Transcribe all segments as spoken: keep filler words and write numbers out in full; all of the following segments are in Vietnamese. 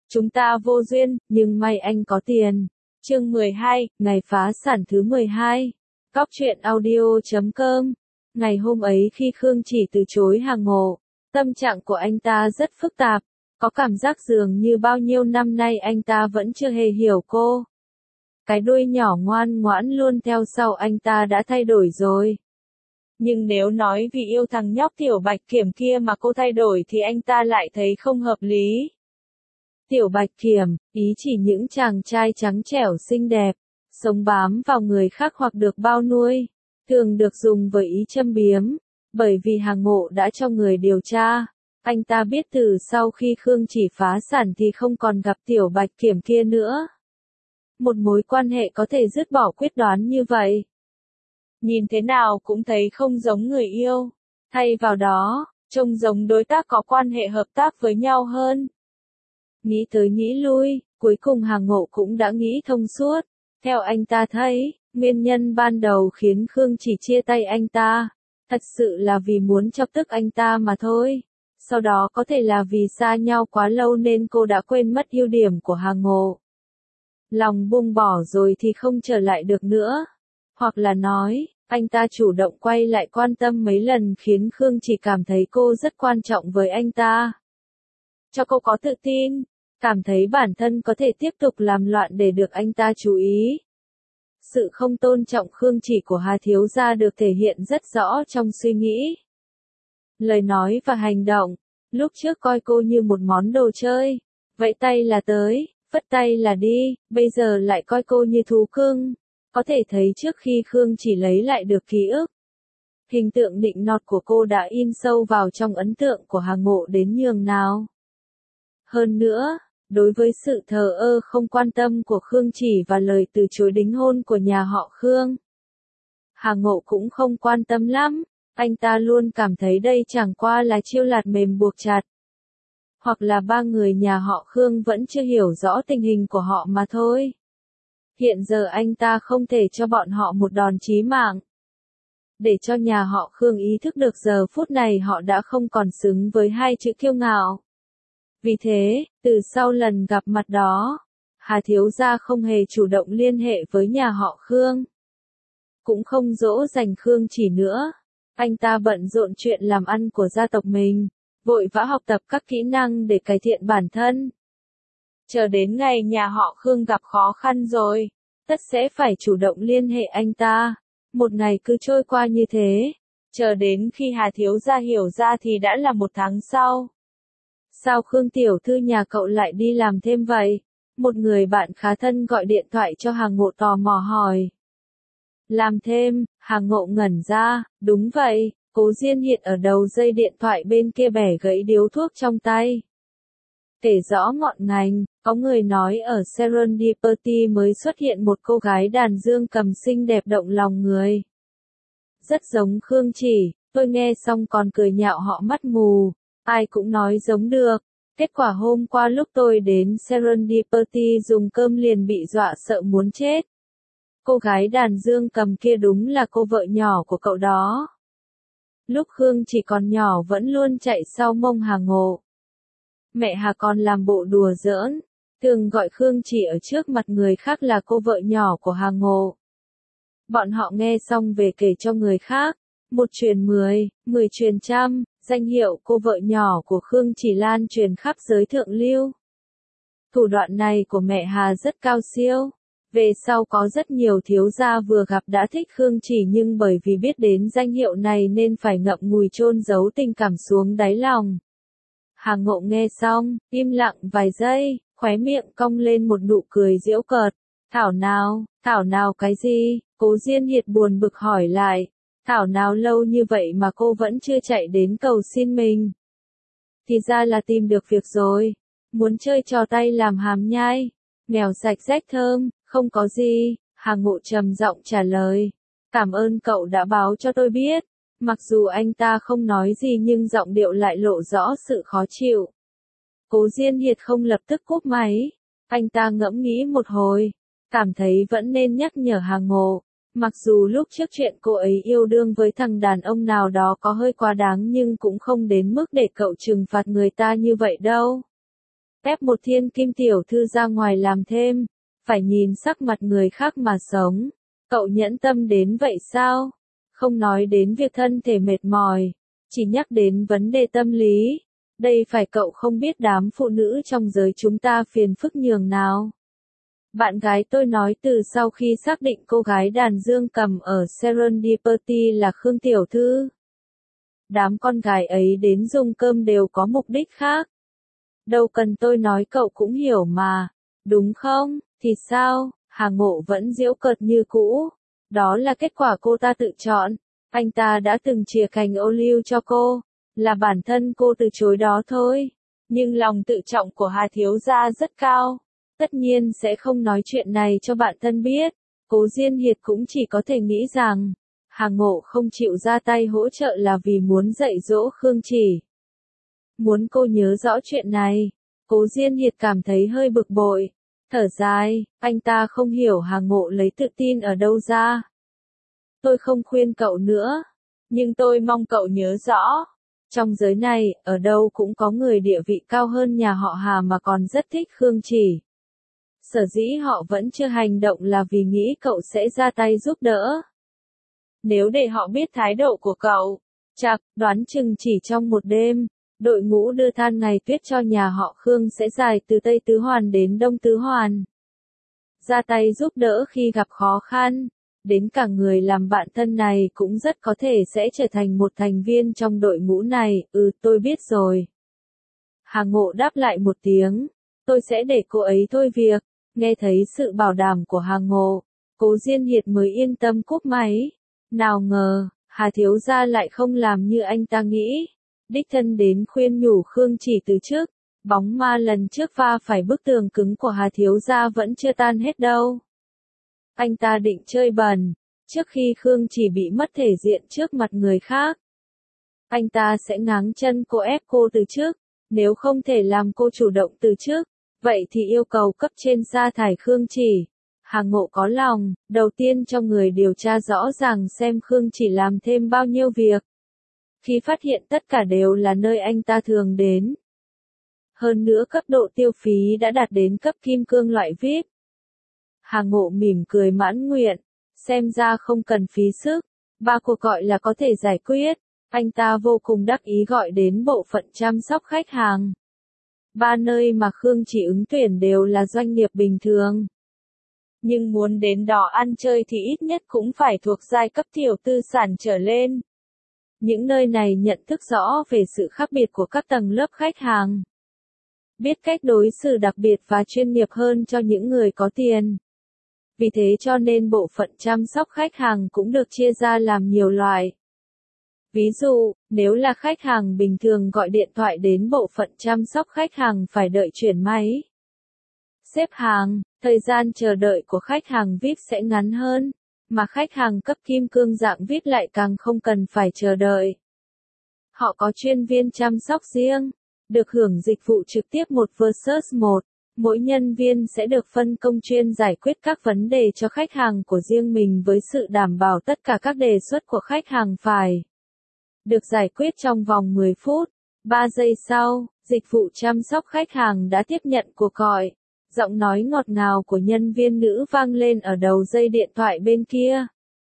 Chúng ta vô duyên, nhưng may anh có tiền. Chương mười hai, ngày phá sản thứ mười hai. Góc truyện audio chấm com. Ngày hôm ấy khi Khương Chỉ từ chối Hà Ngộ, tâm trạng của anh ta rất phức tạp, có cảm giác dường như bao nhiêu năm nay anh ta vẫn chưa hề hiểu cô. Cái đuôi nhỏ ngoan ngoãn luôn theo sau anh ta đã thay đổi rồi. Nhưng nếu nói vì yêu thằng nhóc Tiểu Bạch Kiểm kia mà cô thay đổi thì anh ta lại thấy không hợp lý. Tiểu Bạch Kiểm, ý chỉ những chàng trai trắng trẻo xinh đẹp, sống bám vào người khác hoặc được bao nuôi, thường được dùng với ý châm biếm, bởi vì Hà Ngộ đã cho người điều tra. Anh ta biết từ sau khi Khương Chỉ phá sản thì không còn gặp Tiểu Bạch Kiểm kia nữa. Một mối quan hệ có thể dứt bỏ quyết đoán như vậy, nhìn thế nào cũng thấy không giống người yêu, thay vào đó, trông giống đối tác có quan hệ hợp tác với nhau hơn. Nghĩ tới nghĩ lui, cuối cùng Hà Ngộ cũng đã nghĩ thông suốt. Theo anh ta thấy, nguyên nhân ban đầu khiến Khương Chỉ chia tay anh ta, thật sự là vì muốn chọc tức anh ta mà thôi. Sau đó có thể là vì xa nhau quá lâu nên cô đã quên mất ưu điểm của Hà Ngộ. Lòng buông bỏ rồi thì không trở lại được nữa. Hoặc là nói, anh ta chủ động quay lại quan tâm mấy lần khiến Khương Chỉ cảm thấy cô rất quan trọng với anh ta. Cho cô có tự tin, cảm thấy bản thân có thể tiếp tục làm loạn để được anh ta chú ý. Sự không tôn trọng Khương Chỉ của Hà thiếu gia được thể hiện rất rõ trong suy nghĩ, lời nói và hành động. Lúc trước coi cô như một món đồ chơi, vẫy tay là tới, phất tay là đi, bây giờ lại coi cô như thú cưng. Có thể thấy trước khi Khương Chỉ lấy lại được ký ức, hình tượng nịnh nọt của cô đã in sâu vào trong ấn tượng của Hà Ngộ đến nhường nào. Hơn nữa, đối với sự thờ ơ không quan tâm của Khương Chỉ và lời từ chối đính hôn của nhà họ Khương, Hà Ngộ cũng không quan tâm lắm. Anh ta luôn cảm thấy đây chẳng qua là chiêu lạt mềm buộc chặt, hoặc là ba người nhà họ Khương vẫn chưa hiểu rõ tình hình của họ mà thôi. Hiện giờ anh ta không thể cho bọn họ một đòn chí mạng, để cho nhà họ Khương ý thức được giờ phút này họ đã không còn xứng với hai chữ kiêu ngạo. Vì thế, từ sau lần gặp mặt đó, Hà thiếu gia không hề chủ động liên hệ với nhà họ Khương, cũng không dỗ dành Khương Chỉ nữa. Anh ta bận rộn chuyện làm ăn của gia tộc mình, vội vã học tập các kỹ năng để cải thiện bản thân. Chờ đến ngày nhà họ Khương gặp khó khăn rồi, tất sẽ phải chủ động liên hệ anh ta. Một ngày cứ trôi qua như thế, chờ đến khi Hà thiếu gia hiểu ra thì đã là một tháng sau. Sao Khương tiểu thư nhà cậu lại đi làm thêm vậy? Một người bạn khá thân gọi điện thoại cho Hà Ngộ tò mò hỏi. Làm thêm, Hà Ngộ ngẩn ra, đúng vậy. Cố Diên hiện ở đầu dây điện thoại bên kia bẻ gãy điếu thuốc trong tay. Kể rõ ngọn ngành, có người nói ở Serendipity mới xuất hiện một cô gái đàn dương cầm xinh đẹp động lòng người. Rất giống Khương Chỉ, tôi nghe xong còn cười nhạo họ mắt mù, ai cũng nói giống được. Kết quả hôm qua lúc tôi đến Serendipity dùng cơm liền bị dọa sợ muốn chết. Cô gái đàn dương cầm kia đúng là cô vợ nhỏ của cậu đó. Lúc Khương Chỉ còn nhỏ vẫn luôn chạy sau mông Hà Ngộ. Mẹ Hà còn làm bộ đùa giỡn, thường gọi Khương Chỉ ở trước mặt người khác là cô vợ nhỏ của Hà Ngộ. Bọn họ nghe xong về kể cho người khác, một truyền mười, mười truyền trăm, danh hiệu cô vợ nhỏ của Khương Chỉ lan truyền khắp giới thượng lưu. Thủ đoạn này của mẹ Hà rất cao siêu. Về sau có rất nhiều thiếu gia vừa gặp đã thích Khương Chỉ nhưng bởi vì biết đến danh hiệu này nên phải ngậm ngùi chôn giấu tình cảm xuống đáy lòng. Hà Ngộ nghe xong, im lặng vài giây, khóe miệng cong lên một nụ cười giễu cợt. Thảo nào, thảo nào cái gì? Cố Diên Hiệt buồn bực hỏi lại. Thảo nào lâu như vậy mà cô vẫn chưa chạy đến cầu xin mình? Thì ra là tìm được việc rồi. Muốn chơi trò tay làm hàm nhai, mèo sạch rách thơm. Không có gì, Hà Ngộ trầm giọng trả lời. Cảm ơn cậu đã báo cho tôi biết. Mặc dù anh ta không nói gì nhưng giọng điệu lại lộ rõ sự khó chịu. Cố Diên Hiệt không lập tức cúp máy. Anh ta ngẫm nghĩ một hồi, cảm thấy vẫn nên nhắc nhở Hà Ngộ. Mặc dù lúc trước chuyện cô ấy yêu đương với thằng đàn ông nào đó có hơi quá đáng nhưng cũng không đến mức để cậu trừng phạt người ta như vậy đâu. ép một thiên kim tiểu thư ra ngoài làm thêm, phải nhìn sắc mặt người khác mà sống. Cậu nhẫn tâm đến vậy sao? Không nói đến việc thân thể mệt mỏi, chỉ nhắc đến vấn đề tâm lý. Đây phải cậu không biết đám phụ nữ trong giới chúng ta phiền phức nhường nào. Bạn gái tôi nói từ sau khi xác định cô gái đàn dương cầm ở Serendipity là Khương Tiểu Thư. Đám con gái ấy đến dùng cơm đều có mục đích khác. Đâu cần tôi nói cậu cũng hiểu mà, đúng không? Thì sao? Hà Ngộ vẫn giễu cợt như cũ. Đó là kết quả cô ta tự chọn. Anh ta đã từng chìa cành ô liu cho cô, là bản thân cô từ chối đó thôi. Nhưng lòng tự trọng của Hà thiếu gia rất cao. Tất nhiên sẽ không nói chuyện này cho bạn thân biết. Cố Diên Hiệt cũng chỉ có thể nghĩ rằng, Hà Ngộ không chịu ra tay hỗ trợ là vì muốn dạy dỗ Khương Chỉ. Muốn cô nhớ rõ chuyện này. Cố Diên Hiệt cảm thấy hơi bực bội. Thở dài, anh ta không hiểu Hà Ngộ lấy tự tin ở đâu ra. Tôi không khuyên cậu nữa, nhưng tôi mong cậu nhớ rõ. Trong giới này, ở đâu cũng có người địa vị cao hơn nhà họ Hà mà còn rất thích Khương Chỉ. Sở dĩ họ vẫn chưa hành động là vì nghĩ cậu sẽ ra tay giúp đỡ. Nếu để họ biết thái độ của cậu, chắc đoán chừng chỉ trong một đêm, đội ngũ đưa than ngày tuyết cho nhà họ Khương sẽ dài từ Tây Tứ Hoàn đến Đông Tứ Hoàn. Ra tay giúp đỡ khi gặp khó khăn, đến cả người làm bạn thân này cũng rất có thể sẽ trở thành một thành viên trong đội ngũ này. Ừ, tôi biết rồi. Hà Ngộ đáp lại một tiếng, tôi sẽ để cô ấy thôi việc. Nghe thấy sự bảo đảm của Hà Ngộ, Cố Diên Hiệt mới yên tâm cúp máy. Nào ngờ, Hà thiếu gia lại không làm như anh ta nghĩ. Đích thân đến khuyên nhủ Khương Chỉ từ trước. Bóng ma lần trước va phải bức tường cứng của Hà thiếu gia vẫn chưa tan hết đâu. Anh ta định chơi bẩn, trước khi Khương Chỉ bị mất thể diện trước mặt người khác. Anh ta sẽ ngáng chân cô, ép cô từ trước. Nếu không thể làm cô chủ động từ trước, vậy thì yêu cầu cấp trên sa thải Khương Chỉ. Hà Ngộ có lòng, đầu tiên cho người điều tra rõ ràng xem Khương Chỉ làm thêm bao nhiêu việc. Khi phát hiện tất cả đều là nơi anh ta thường đến. Hơn nữa cấp độ tiêu phí đã đạt đến cấp kim cương loại vi ai pi. Hà Ngộ mỉm cười mãn nguyện, xem ra không cần phí sức, ba cuộc gọi là có thể giải quyết. Anh ta vô cùng đắc ý gọi đến bộ phận chăm sóc khách hàng. Ba nơi mà Khương Chỉ ứng tuyển đều là doanh nghiệp bình thường. Nhưng muốn đến đó ăn chơi thì ít nhất cũng phải thuộc giai cấp tiểu tư sản trở lên. Những nơi này nhận thức rõ về sự khác biệt của các tầng lớp khách hàng. Biết cách đối xử đặc biệt và chuyên nghiệp hơn cho những người có tiền. Vì thế cho nên bộ phận chăm sóc khách hàng cũng được chia ra làm nhiều loại. Ví dụ, nếu là khách hàng bình thường gọi điện thoại đến bộ phận chăm sóc khách hàng phải đợi chuyển máy. Xếp hàng, thời gian chờ đợi của khách hàng vi ai pi sẽ ngắn hơn, mà khách hàng cấp kim cương dạng vi ai pi lại càng không cần phải chờ đợi. Họ có chuyên viên chăm sóc riêng, được hưởng dịch vụ trực tiếp một versus một. Mỗi nhân viên sẽ được phân công chuyên giải quyết các vấn đề cho khách hàng của riêng mình với sự đảm bảo tất cả các đề xuất của khách hàng phải được giải quyết trong vòng mười phút. ba giây sau, dịch vụ chăm sóc khách hàng đã tiếp nhận cuộc gọi. Giọng nói ngọt ngào của nhân viên nữ vang lên ở đầu dây điện thoại bên kia.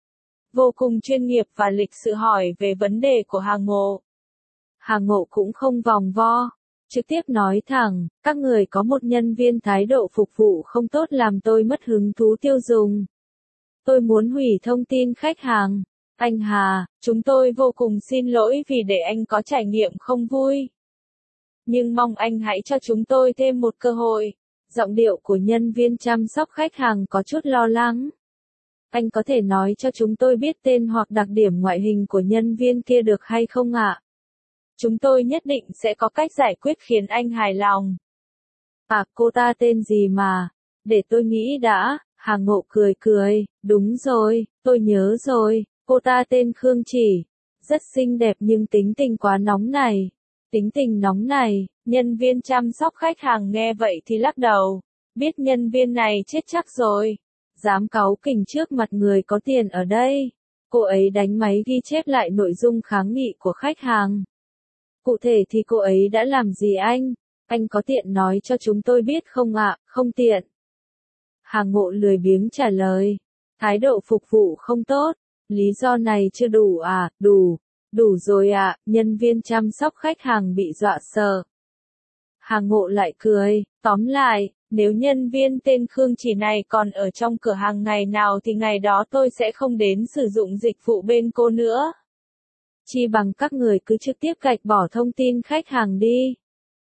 Vô cùng chuyên nghiệp và lịch sự hỏi về vấn đề của Hà Ngộ. Hà Ngộ cũng không vòng vo, trực tiếp nói thẳng, các người có một nhân viên thái độ phục vụ không tốt làm tôi mất hứng thú tiêu dùng. Tôi muốn hủy thông tin khách hàng. Anh Hà, chúng tôi vô cùng xin lỗi vì để anh có trải nghiệm không vui. Nhưng mong anh hãy cho chúng tôi thêm một cơ hội. Giọng điệu của nhân viên chăm sóc khách hàng có chút lo lắng. Anh có thể nói cho chúng tôi biết tên hoặc đặc điểm ngoại hình của nhân viên kia được hay không ạ? Chúng tôi nhất định sẽ có cách giải quyết khiến anh hài lòng. À, cô ta tên gì mà? Để tôi nghĩ đã. Hà Ngộ cười cười, đúng rồi, tôi nhớ rồi, cô ta tên Khương Chỉ. Rất xinh đẹp nhưng tính tình quá nóng này. Tính tình nóng này, nhân viên chăm sóc khách hàng nghe vậy thì lắc đầu. Biết nhân viên này chết chắc rồi. Dám cáu kỉnh trước mặt người có tiền ở đây. Cô ấy đánh máy ghi chép lại nội dung kháng nghị của khách hàng. Cụ thể thì cô ấy đã làm gì anh? Anh có tiện nói cho chúng tôi biết không ạ? Không tiện. Hàng Ngộ lười biếng trả lời. Thái độ phục vụ không tốt. Lý do này chưa đủ à? Đủ. Đủ rồi ạ. Nhân viên chăm sóc khách hàng bị dọa sợ. Hàng Ngộ lại cười. Tóm lại, nếu nhân viên tên Khương Chỉ này còn ở trong cửa hàng ngày nào thì ngày đó tôi sẽ không đến sử dụng dịch vụ bên cô nữa. Chi bằng các người cứ trực tiếp gạch bỏ thông tin khách hàng đi.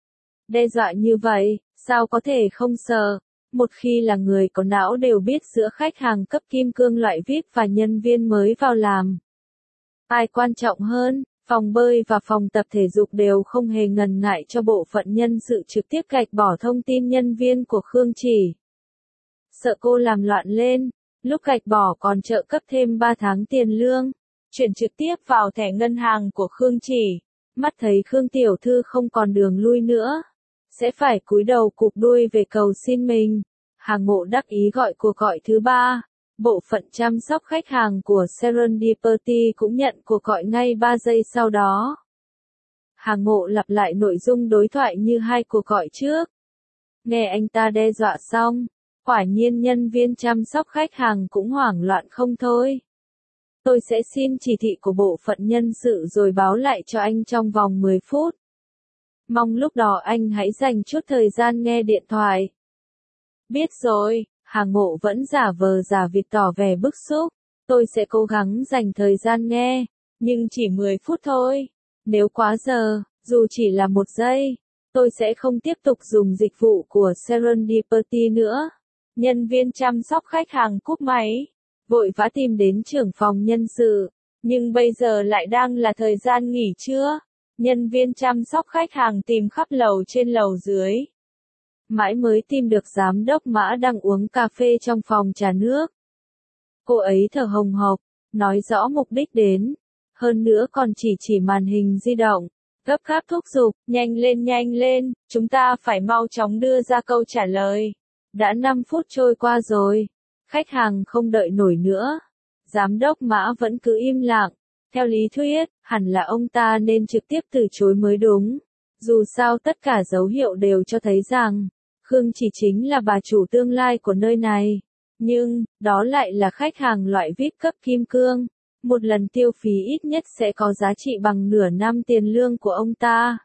Đe dọa như vậy, sao có thể không sợ? Một khi là người có não đều biết giữa khách hàng cấp kim cương loại vi ai pi và nhân viên mới vào làm. Ai quan trọng hơn, phòng bơi và phòng tập thể dục đều không hề ngần ngại cho bộ phận nhân sự trực tiếp gạch bỏ thông tin nhân viên của Khương Chỉ. Sợ cô làm loạn lên, lúc gạch bỏ còn trợ cấp thêm ba tháng tiền lương, chuyển trực tiếp vào thẻ ngân hàng của Khương Chỉ. Mắt thấy Khương tiểu thư không còn đường lui nữa, sẽ phải cúi đầu cụp đuôi về cầu xin mình. Hàng Ngộ đắc ý gọi cuộc gọi thứ ba. Bộ phận chăm sóc khách hàng của Serendipity cũng nhận cuộc gọi ngay ba giây sau đó. Hàng Ngộ lặp lại nội dung đối thoại như hai cuộc gọi trước. Nghe anh ta đe dọa xong, quả nhiên nhân viên chăm sóc khách hàng cũng hoảng loạn không thôi. Tôi sẽ xin chỉ thị của bộ phận nhân sự rồi báo lại cho anh trong vòng mười phút. Mong lúc đó anh hãy dành chút thời gian nghe điện thoại. Biết rồi. Hàng Ngộ vẫn giả vờ giả vịt tỏ vẻ bức xúc. Tôi sẽ cố gắng dành thời gian nghe, nhưng chỉ mười phút thôi. Nếu quá giờ, dù chỉ là một giây, tôi sẽ không tiếp tục dùng dịch vụ của Serendipity nữa. Nhân viên chăm sóc khách hàng cúp máy, vội vã tìm đến trưởng phòng nhân sự. Nhưng bây giờ lại đang là thời gian nghỉ trưa. Nhân viên chăm sóc khách hàng tìm khắp lầu trên lầu dưới. Mãi mới tìm được giám đốc Mã đang uống cà phê trong phòng trà nước. Cô ấy thở hồng hộc, nói rõ mục đích đến. Hơn nữa còn chỉ chỉ màn hình di động. Gấp gáp thúc giục, nhanh lên nhanh lên, chúng ta phải mau chóng đưa ra câu trả lời. Đã năm phút trôi qua rồi. Khách hàng không đợi nổi nữa. Giám đốc Mã vẫn cứ im lặng. Theo lý thuyết, hẳn là ông ta nên trực tiếp từ chối mới đúng. Dù sao tất cả dấu hiệu đều cho thấy rằng, Khương Chỉ chính là bà chủ tương lai của nơi này. Nhưng, đó lại là khách hàng loại vi ai pi cấp kim cương. Một lần tiêu phí ít nhất sẽ có giá trị bằng nửa năm tiền lương của ông ta.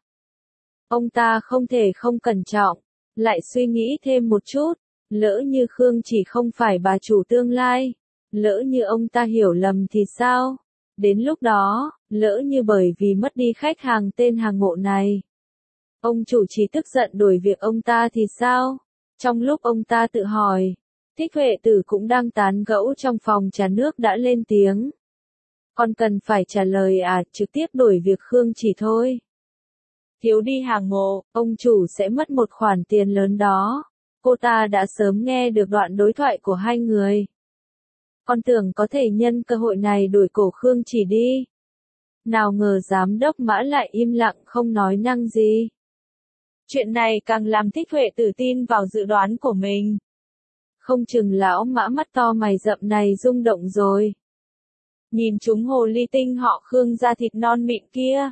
Ông ta không thể không cẩn trọng, lại suy nghĩ thêm một chút. Lỡ như Khương Chỉ không phải bà chủ tương lai. Lỡ như ông ta hiểu lầm thì sao? Đến lúc đó, lỡ như bởi vì mất đi khách hàng tên Hàng Ngộ này. Ông chủ chỉ tức giận đuổi việc ông ta thì sao? Trong lúc ông ta tự hỏi, Thích Huệ Tử cũng đang tán gẫu trong phòng trà nước đã lên tiếng. Còn cần phải trả lời à, trực tiếp đuổi việc Khương Chỉ thôi. Thiếu đi Hàng Ngộ, ông chủ sẽ mất một khoản tiền lớn đó. Cô ta đã sớm nghe được đoạn đối thoại của hai người. Con tưởng có thể nhân cơ hội này đuổi cổ Khương Chỉ đi. Nào ngờ giám đốc Mã lại im lặng không nói năng gì. Chuyện này càng làm Thích Huệ Tử tin vào dự đoán của mình. Không chừng lão Mã mắt to mày rậm này rung động rồi. Nhìn chúng hồ ly tinh họ Khương da thịt non mịn kia.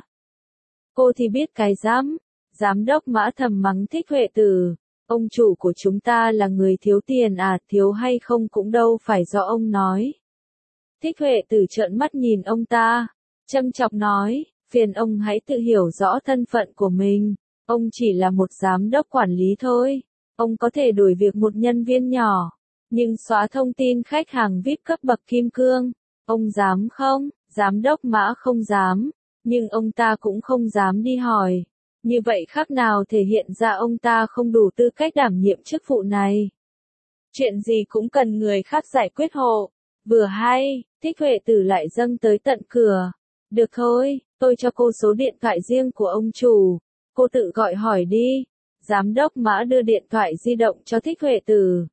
Cô thì biết cái dám. Giám đốc Mã thầm mắng Thích Huệ Tử. Ông chủ của chúng ta là người thiếu tiền à, thiếu hay không cũng đâu phải do ông nói. Thích Huệ Tử trợn mắt nhìn ông ta, châm chọc nói, phiền ông hãy tự hiểu rõ thân phận của mình. Ông chỉ là một giám đốc quản lý thôi. Ông có thể đuổi việc một nhân viên nhỏ, nhưng xóa thông tin khách hàng vi ai pi cấp bậc kim cương. Ông dám không? Giám đốc Mã không dám, nhưng ông ta cũng không dám đi hỏi. Như vậy khác nào thể hiện ra ông ta không đủ tư cách đảm nhiệm chức vụ này. Chuyện gì cũng cần người khác giải quyết hộ. Vừa hay, Thích Huệ Tử lại dâng tới tận cửa. Được thôi, tôi cho cô số điện thoại riêng của ông chủ. Cô tự gọi hỏi đi. Giám đốc Mã đưa điện thoại di động cho Thích Huệ Tử.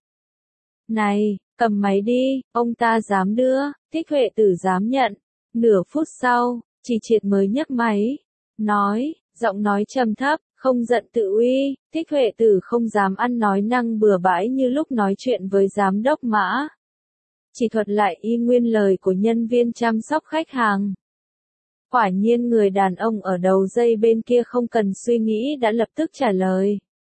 Này, cầm máy đi, ông ta dám đưa, Thích Huệ Tử dám nhận. Nửa phút sau, Chỉ Triệt mới nhấc máy. Nói, giọng nói trầm thấp, không giận tự uy, Thích Huệ Tử không dám ăn nói năng bừa bãi như lúc nói chuyện với giám đốc Mã. Chỉ thuật lại y nguyên lời của nhân viên chăm sóc khách hàng. Quả nhiên người đàn ông ở đầu dây bên kia không cần suy nghĩ đã lập tức trả lời.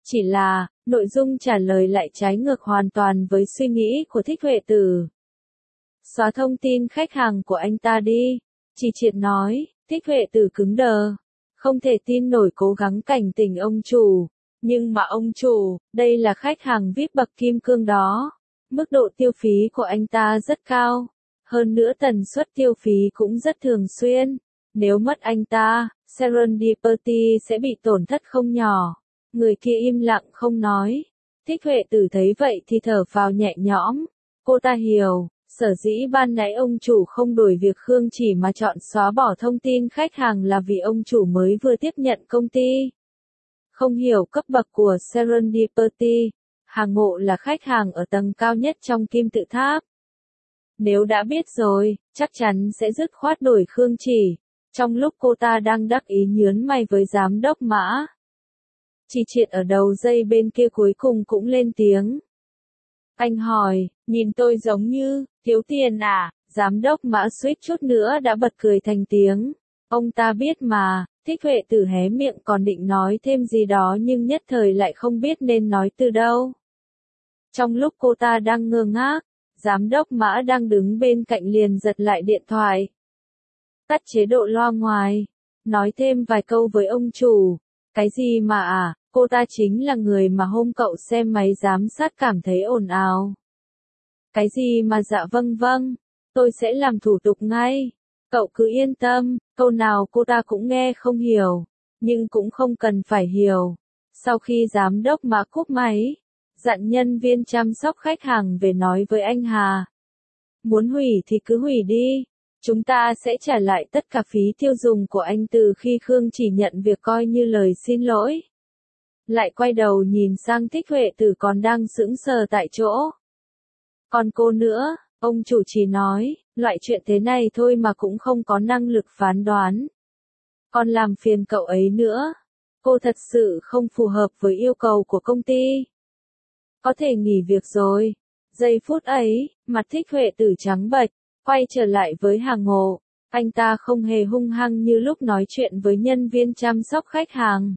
Chỉ là, nội dung trả lời lại trái ngược hoàn toàn với suy nghĩ của Thích Huệ Tử. Xóa thông tin khách hàng của anh ta đi. Chỉ triệt nói. Thích Huệ Tử cứng đờ. Không thể tin nổi cố gắng cảnh tỉnh ông chủ. Nhưng mà ông chủ, đây là khách hàng vi ai pi bậc kim cương đó. Mức độ tiêu phí của anh ta rất cao. Hơn nữa tần suất tiêu phí cũng rất thường xuyên. Nếu mất anh ta, Serendipity sẽ bị tổn thất không nhỏ. Người kia im lặng không nói. Thích Huệ Tử thấy vậy thì thở phào nhẹ nhõm. Cô ta hiểu, sở dĩ ban nãy ông chủ không đổi việc Khương Chỉ mà chọn xóa bỏ thông tin khách hàng là vì ông chủ mới vừa tiếp nhận công ty. Không hiểu cấp bậc của Serendipity, Hàng Ngộ là khách hàng ở tầng cao nhất trong kim tự tháp. Nếu đã biết rồi, chắc chắn sẽ dứt khoát đổi Khương Chỉ. Trong lúc cô ta đang đắc ý nhướng mày với giám đốc Mã, Chỉ Triệt ở đầu dây bên kia cuối cùng cũng lên tiếng. Anh hỏi, nhìn tôi giống như, thiếu tiền à? Giám đốc Mã suýt chút nữa đã bật cười thành tiếng. Ông ta biết mà. Thích Huệ Tử hé miệng còn định nói thêm gì đó nhưng nhất thời lại không biết nên nói từ đâu. Trong lúc cô ta đang ngơ ngác, giám đốc Mã đang đứng bên cạnh liền giật lại điện thoại. Tắt chế độ loa ngoài, nói thêm vài câu với ông chủ. Cái gì mà à, cô ta chính là người mà hôm cậu xem máy giám sát cảm thấy ồn ào. Cái gì mà dạ vâng vâng, tôi sẽ làm thủ tục ngay. Cậu cứ yên tâm, câu nào cô ta cũng nghe không hiểu, nhưng cũng không cần phải hiểu. Sau khi giám đốc Mã cúp máy, dặn nhân viên chăm sóc khách hàng về nói với anh Hà. Muốn hủy thì cứ hủy đi, chúng ta sẽ trả lại tất cả phí tiêu dùng của anh từ khi Khương Chỉ nhận việc coi như lời xin lỗi. Lại quay đầu nhìn sang Thích Huệ Tử còn đang sững sờ tại chỗ. Còn cô nữa, ông chủ chỉ nói, loại chuyện thế này thôi mà cũng không có năng lực phán đoán. Còn làm phiền cậu ấy nữa. Cô thật sự không phù hợp với yêu cầu của công ty. Có thể nghỉ việc rồi. Giây phút ấy, mặt Thích Huệ Tử trắng bệch, quay trở lại với Hàng Ngộ. Anh ta không hề hung hăng như lúc nói chuyện với nhân viên chăm sóc khách hàng.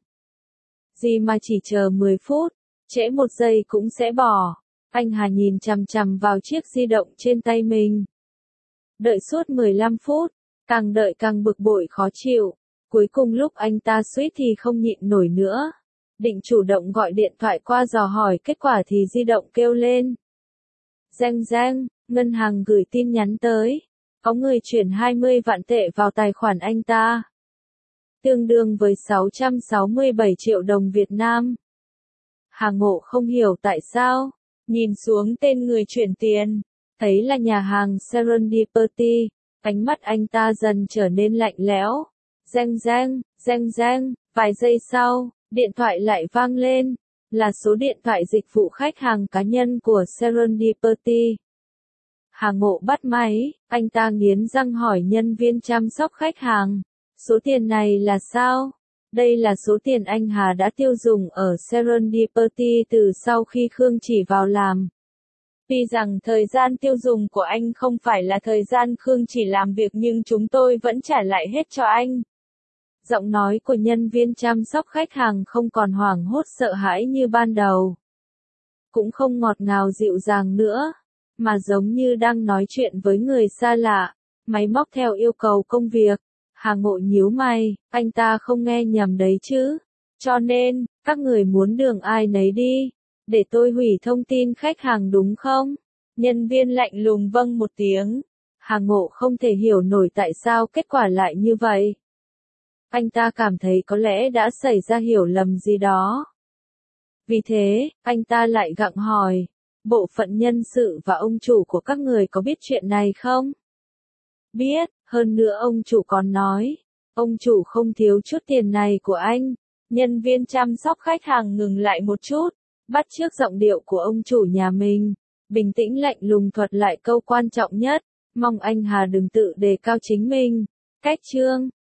Gì mà chỉ chờ mười phút, trễ một giây cũng sẽ bỏ. Anh Hà nhìn chằm chằm vào chiếc di động trên tay mình. Đợi suốt mười lăm phút, càng đợi càng bực bội khó chịu. Cuối cùng lúc anh ta suýt thì không nhịn nổi nữa. Định chủ động gọi điện thoại qua dò hỏi kết quả thì di động kêu lên. Reng reng, ngân hàng gửi tin nhắn tới. Có người chuyển hai mươi vạn tệ vào tài khoản anh ta. Tương đương với sáu trăm sáu mươi bảy triệu đồng Việt Nam. Hàng Ngộ không hiểu tại sao. Nhìn xuống tên người chuyển tiền. Thấy là nhà hàng Serendipity. Ánh mắt anh ta dần trở nên lạnh lẽo. Reng reng, reng reng. Vài giây sau, điện thoại lại vang lên. Là số điện thoại dịch vụ khách hàng cá nhân của Serendipity. Hàng Ngộ bắt máy, anh ta nghiến răng hỏi nhân viên chăm sóc khách hàng. Số tiền này là sao? Đây là số tiền anh Hà đã tiêu dùng ở Serendipity từ sau khi Khương Chỉ vào làm. Tuy rằng thời gian tiêu dùng của anh không phải là thời gian Khương Chỉ làm việc nhưng chúng tôi vẫn trả lại hết cho anh. Giọng nói của nhân viên chăm sóc khách hàng không còn hoảng hốt sợ hãi như ban đầu. Cũng không ngọt ngào dịu dàng nữa, mà giống như đang nói chuyện với người xa lạ, máy móc theo yêu cầu công việc. Hàng Ngộ nhíu mày, anh ta không nghe nhầm đấy chứ. Cho nên, các người muốn đường ai nấy đi, để tôi hủy thông tin khách hàng đúng không? Nhân viên lạnh lùng vâng một tiếng. Hàng Ngộ không thể hiểu nổi tại sao kết quả lại như vậy. Anh ta cảm thấy có lẽ đã xảy ra hiểu lầm gì đó. Vì thế, anh ta lại gặng hỏi, bộ phận nhân sự và ông chủ của các người có biết chuyện này không? Biết, hơn nữa ông chủ còn nói, ông chủ không thiếu chút tiền này của anh. Nhân viên chăm sóc khách hàng ngừng lại một chút, bắt chước giọng điệu của ông chủ nhà mình, bình tĩnh lạnh lùng thuật lại câu quan trọng nhất, mong anh Hà đừng tự đề cao chính mình. Cách chương